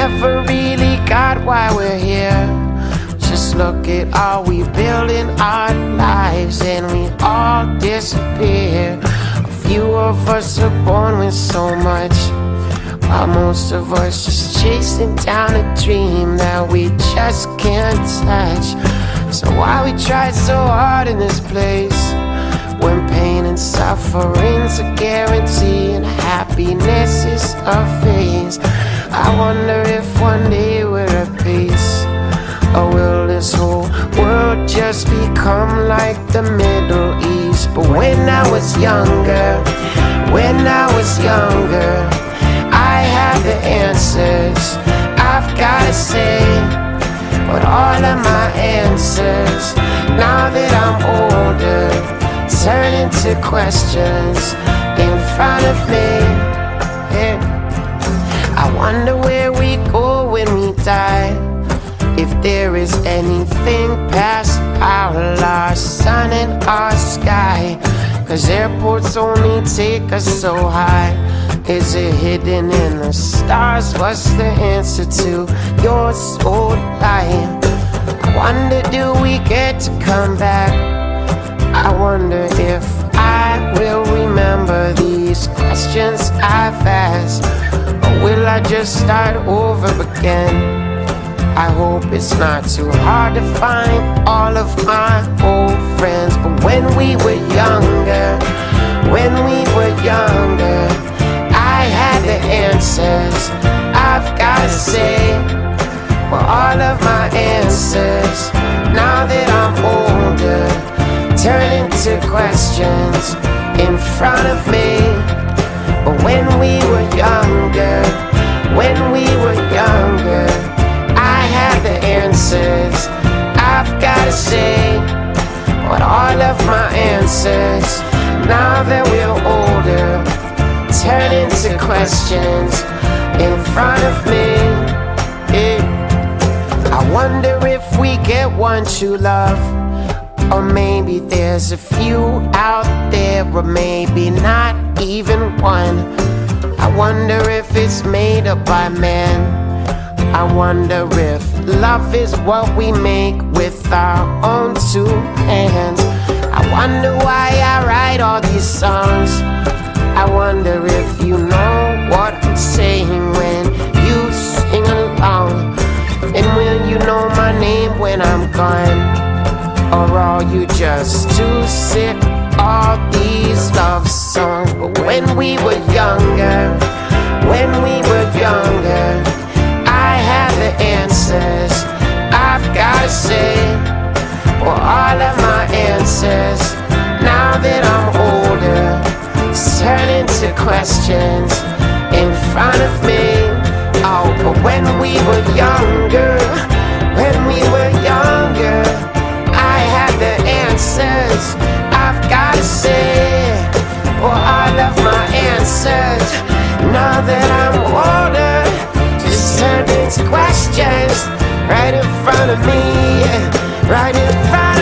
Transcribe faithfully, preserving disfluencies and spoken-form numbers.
never really got why we're here. Just look at all we build in our lives, and we all disappear. A few of us are born with so much, while most of us just chasing down a dream that we just can't touch. So why we try so hard in this place, when pain and suffering's a guarantee and happiness is a phase? I wonder if one day we're at peace, or will this whole world just become like the Middle East? But when I was younger, when I was younger, I had the answers, I've gotta say. But all of my answers, now that I'm older, turn into questions in front of me. Yeah. I wonder where we go when we die, if there is anything past our lost sun and our sky. Cause airports only take us so high. Is it hidden in the stars? What's the answer to your soul life? I wonder, do we get to come back? I wonder if I will remember these questions I've asked, or will I just start over again? I hope it's not too hard to find all of my old friends. But when we were younger, when we were younger, I had the answers, I've gotta say. Well, all of my answers, now that I'm older, turn into questions in front of me. But when we were younger, when we were younger, I had the answers, I've gotta say. But all of my answers, now that we're older, turn into questions in front of me. Yeah. I wonder if we get one true love, or maybe there's a few out there, or maybe not even one. I wonder if it's made up by man. I wonder if love is what we make with our own two hands. I wonder why I write all these songs. I wonder if you know what I'm saying when you sing along. And will you know my name when I'm gone? Or are you just too sick of all these love songs? But when we were younger, when we were younger, I had the answers, I've gotta say. For all of my answers, now that I'm older, turn into questions in front of me. Oh, but when we were younger, when we were younger, I had the answers, I've gotta say. For all of my answers, now that I'm older, just turn into questions right in front of me, right in front of me.